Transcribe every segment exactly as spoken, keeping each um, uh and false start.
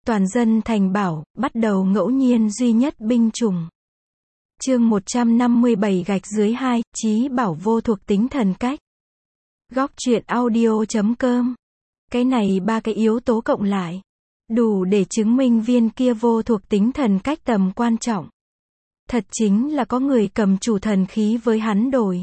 Toàn dân thành bảo, bắt đầu ngẫu nhiên duy nhất binh chủng. Chương một trăm năm mươi bảy gạch dưới hai, Chí Bảo vô thuộc tính thần cách. Góc truyện audio chấm com. Cái này ba cái yếu tố cộng lại, đủ để chứng minh viên kia vô thuộc tính thần cách tầm quan trọng. Thật chính là có người cầm chủ thần khí với hắn đổi.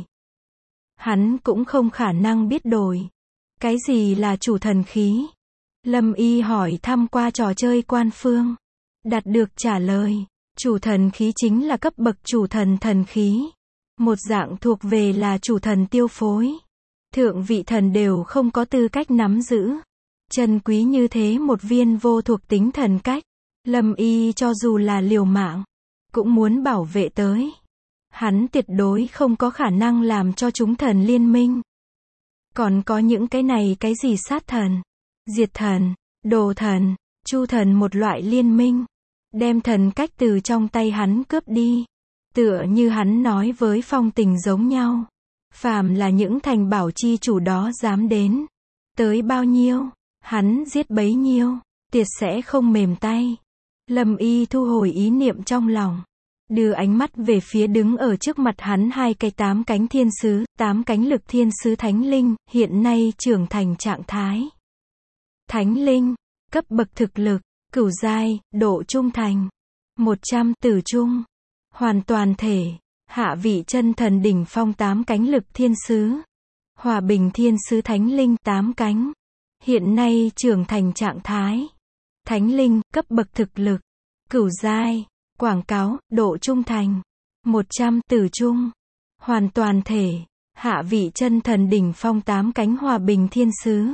Hắn cũng không khả năng biết đổi. Cái gì là chủ thần khí? Lâm Y hỏi thăm qua trò chơi quan phương. Đạt được trả lời, chủ thần khí chính là cấp bậc chủ thần thần khí. Một dạng thuộc về là chủ thần tiêu phối. Thượng vị thần đều không có tư cách nắm giữ. Chân quý như thế một viên vô thuộc tính thần cách. Lâm Y cho dù là liều mạng, cũng muốn bảo vệ tới. Hắn tuyệt đối không có khả năng làm cho chúng thần liên minh. Còn có những cái này cái gì sát thần, diệt thần, đồ thần, chu thần một loại liên minh. Đem thần cách từ trong tay hắn cướp đi. Tựa như hắn nói với Phong Tình giống nhau. Phàm là những thành bảo chi chủ đó dám đến. Tới bao nhiêu, hắn giết bấy nhiêu, tuyệt sẽ không mềm tay. Lâm Y thu hồi ý niệm trong lòng. Đưa ánh mắt về phía đứng ở trước mặt hắn hai cái tám cánh thiên sứ, tám cánh lực thiên sứ thánh linh, hiện nay trưởng thành trạng thái. Thánh linh, cấp bậc thực lực, cửu giai, độ trung thành, một trăm, tử trung, hoàn toàn thể, hạ vị chân thần đỉnh phong tám cánh lực thiên sứ, hòa bình thiên sứ thánh linh tám cánh, hiện nay trưởng thành trạng thái. Thánh linh, cấp bậc thực lực, cửu giai, quảng cáo, độ trung thành, một trăm, tử trung, hoàn toàn thể, hạ vị chân thần đỉnh phong tám cánh hòa bình thiên sứ.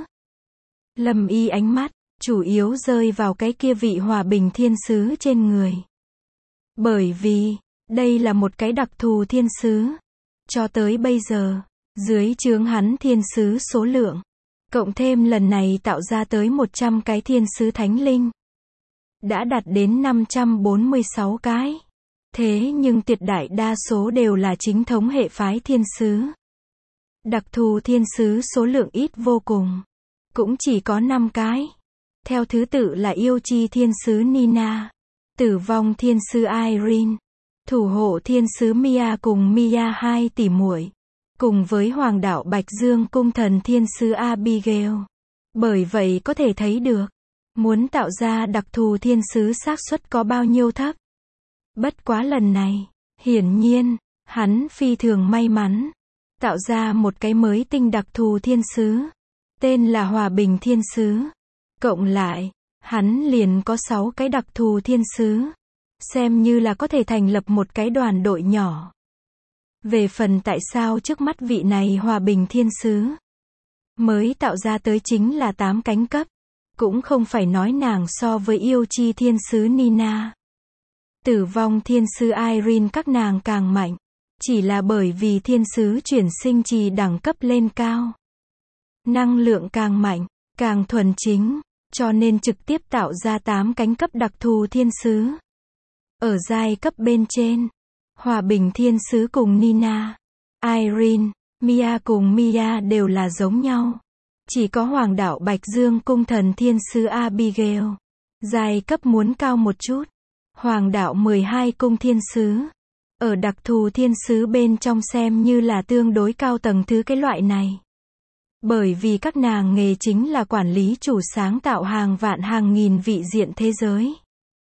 Lâm Y ánh mắt, chủ yếu rơi vào cái kia vị hòa bình thiên sứ trên người. Bởi vì, đây là một cái đặc thù thiên sứ. Cho tới bây giờ, dưới trướng hắn thiên sứ số lượng, cộng thêm lần này tạo ra tới một trăm cái thiên sứ thánh linh, đã đạt đến năm trăm bốn mươi sáu cái. Thế nhưng tuyệt đại đa số đều là chính thống hệ phái thiên sứ. Đặc thù thiên sứ số lượng ít vô cùng, cũng chỉ có năm cái. Theo thứ tự là yêu chi thiên sứ Nina, tử vong thiên sứ Irene, thủ hộ thiên sứ Mia cùng Mia hai tỷ muội, cùng với hoàng đạo Bạch Dương cung thần thiên sứ Abigail. Bởi vậy có thể thấy được, muốn tạo ra đặc thù thiên sứ xác suất có bao nhiêu thấp. Bất quá lần này, hiển nhiên, hắn phi thường may mắn, tạo ra một cái mới tinh đặc thù thiên sứ, tên là hòa bình thiên sứ. Cộng lại, hắn liền có sáu cái đặc thù thiên sứ, xem như là có thể thành lập một cái đoàn đội nhỏ. Về phần tại sao trước mắt vị này hòa bình thiên sứ mới tạo ra tới chính là tám cánh cấp, cũng không phải nói nàng so với yêu chi thiên sứ Nina, tử vong thiên sứ Irene các nàng càng mạnh, chỉ là bởi vì thiên sứ chuyển sinh trì đẳng cấp lên cao, năng lượng càng mạnh, càng thuần chính, cho nên trực tiếp tạo ra tám cánh cấp đặc thù thiên sứ. Ở giai cấp bên trên, hòa bình thiên sứ cùng Nina, Irene, Mia cùng Mia đều là giống nhau. Chỉ có hoàng đạo Bạch Dương cung thần thiên sứ Abigail, giai cấp muốn cao một chút. Hoàng đạo mười hai cung thiên sứ, ở đặc thù thiên sứ bên trong xem như là tương đối cao tầng thứ cái loại này. Bởi vì các nàng nghề chính là quản lý chủ sáng tạo hàng vạn hàng nghìn vị diện thế giới.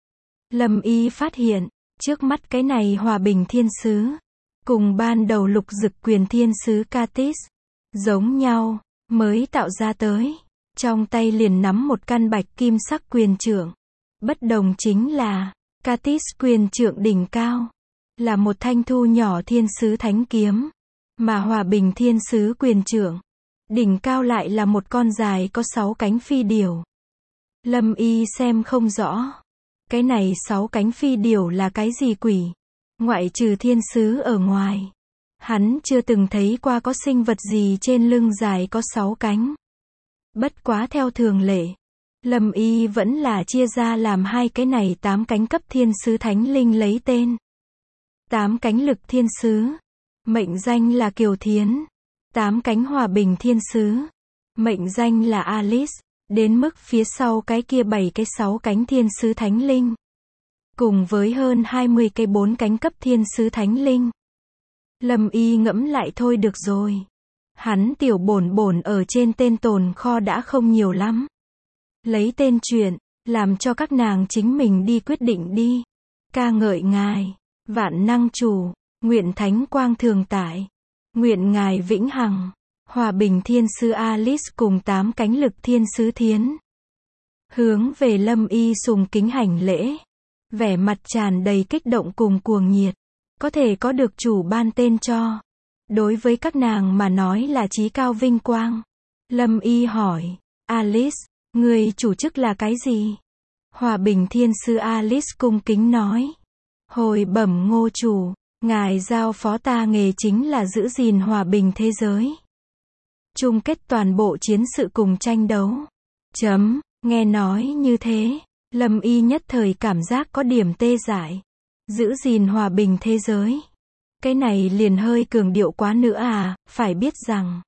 Lâm Y phát hiện, trước mắt cái này hòa bình thiên sứ, cùng ban đầu lục dực quyền thiên sứ Katis, giống nhau, mới tạo ra tới, trong tay liền nắm một căn bạch kim sắc quyền trượng. Bất đồng chính là, Katis quyền trượng đỉnh cao, là một thanh thu nhỏ thiên sứ thánh kiếm, mà hòa bình thiên sứ quyền trượng, đỉnh cao lại là một con dài có sáu cánh phi điểu. Lâm Y xem không rõ, cái này sáu cánh phi điểu là cái gì quỷ, ngoại trừ thiên sứ ở ngoài, hắn chưa từng thấy qua có sinh vật gì trên lưng dài có sáu cánh. Bất quá theo thường lệ, Lâm Y vẫn là chia ra làm hai cái này tám cánh cấp thiên sứ thánh linh lấy tên. Tám cánh lực thiên sứ, mệnh danh là Kiều Thiến. Tám cánh hòa bình thiên sứ, mệnh danh là Alice. Đến mức phía sau cái kia bảy cái sáu cánh thiên sứ thánh linh. Cùng với hơn hai mươi cái bốn cánh cấp thiên sứ thánh linh. Lâm Y ngẫm lại thôi được rồi. Hắn tiểu bổn bổn ở trên tên tồn kho đã không nhiều lắm. Lấy tên chuyện, làm cho các nàng chính mình đi quyết định đi. Ca ngợi ngài, vạn năng chủ, nguyện thánh quang thường tại, nguyện ngài vĩnh hằng, hòa bình thiên sứ Alice cùng tám cánh lực thiên sứ Thiến. Hướng về Lâm Y sùng kính hành lễ, vẻ mặt tràn đầy kích động cùng cuồng nhiệt, có thể có được chủ ban tên cho. Đối với các nàng mà nói là chí cao vinh quang. Lâm Y hỏi, Alice, người chủ chức là cái gì? Hòa bình thiên sứ Alice cung kính nói, hồi bẩm ngô chủ, ngài giao phó ta nghề chính là giữ gìn hòa bình thế giới. Chung kết toàn bộ chiến sự cùng tranh đấu. Chấm, nghe nói như thế, Lâm Y nhất thời cảm giác có điểm tê dại. Giữ gìn hòa bình thế giới. Cái này liền hơi cường điệu quá nữa à, phải biết rằng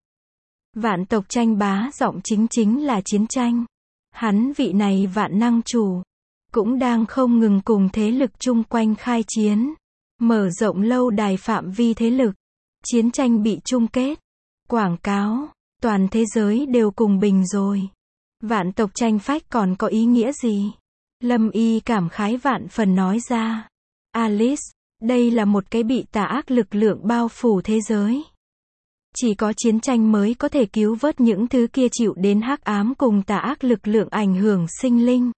vạn tộc tranh bá giọng chính chính là chiến tranh. Hắn vị này vạn năng chủ, cũng đang không ngừng cùng thế lực chung quanh khai chiến. Mở rộng lâu đài phạm vi thế lực. Chiến tranh bị chung kết. Quảng cáo, toàn thế giới đều cùng bình rồi. Vạn tộc tranh phách còn có ý nghĩa gì? Lâm Y cảm khái vạn phần nói ra. Alice, đây là một cái bị tà ác lực lượng bao phủ thế giới. Chỉ có chiến tranh mới có thể cứu vớt những thứ kia chịu đến hắc ám cùng tà ác lực lượng ảnh hưởng sinh linh.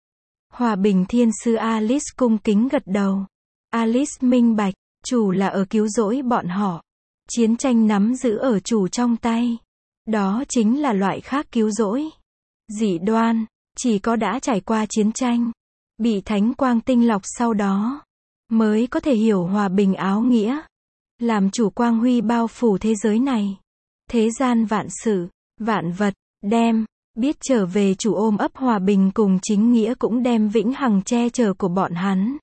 Hòa bình thiên sứ Alice cung kính gật đầu. Alice minh bạch, chủ là ở cứu rỗi bọn họ. Chiến tranh nắm giữ ở chủ trong tay. Đó chính là loại khác cứu rỗi. Dị đoan, chỉ có đã trải qua chiến tranh, bị thánh quang tinh lọc sau đó, mới có thể hiểu hòa bình áo nghĩa. Làm chủ quang huy bao phủ thế giới này. Thế gian vạn sự, vạn vật, đem, biết trở về chủ ôm ấp hòa bình cùng chính nghĩa cũng đem vĩnh hằng che chở của bọn hắn.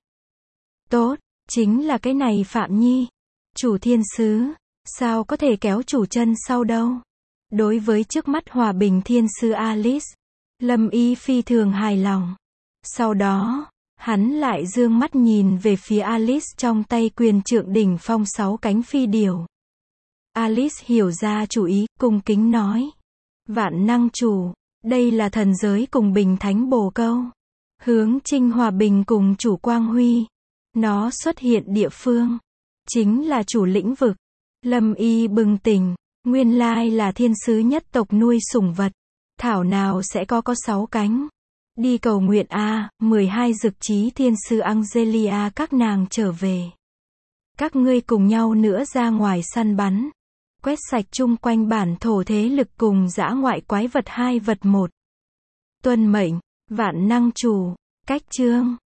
Tốt, chính là cái này Phạm Nhi. Chủ thiên sứ, sao có thể kéo chủ chân sau đâu. Đối với trước mắt hòa bình thiên sứ Alice, Lâm Y phi thường hài lòng. Sau đó, hắn lại dương mắt nhìn về phía Alice trong tay quyền trượng đỉnh phong sáu cánh phi điểu. Alice hiểu ra chủ ý, cung kính nói. Vạn năng chủ, đây là thần giới cùng bình thánh bồ câu. Hướng trinh hòa bình cùng chủ quang huy. Nó xuất hiện địa phương. Chính là chủ lĩnh vực. Lâm Y bừng tỉnh. Nguyên lai là thiên sứ nhất tộc nuôi sủng vật. Thảo nào sẽ có có sáu cánh. Đi cầu nguyện a, mười hai dực trí thiên sứ Angelia các nàng trở về. Các ngươi cùng nhau nữa ra ngoài săn bắn. Quét sạch chung quanh bản thổ thế lực cùng dã ngoại quái vật hai vật một. Tuân mệnh, vạn năng chủ, cách chương.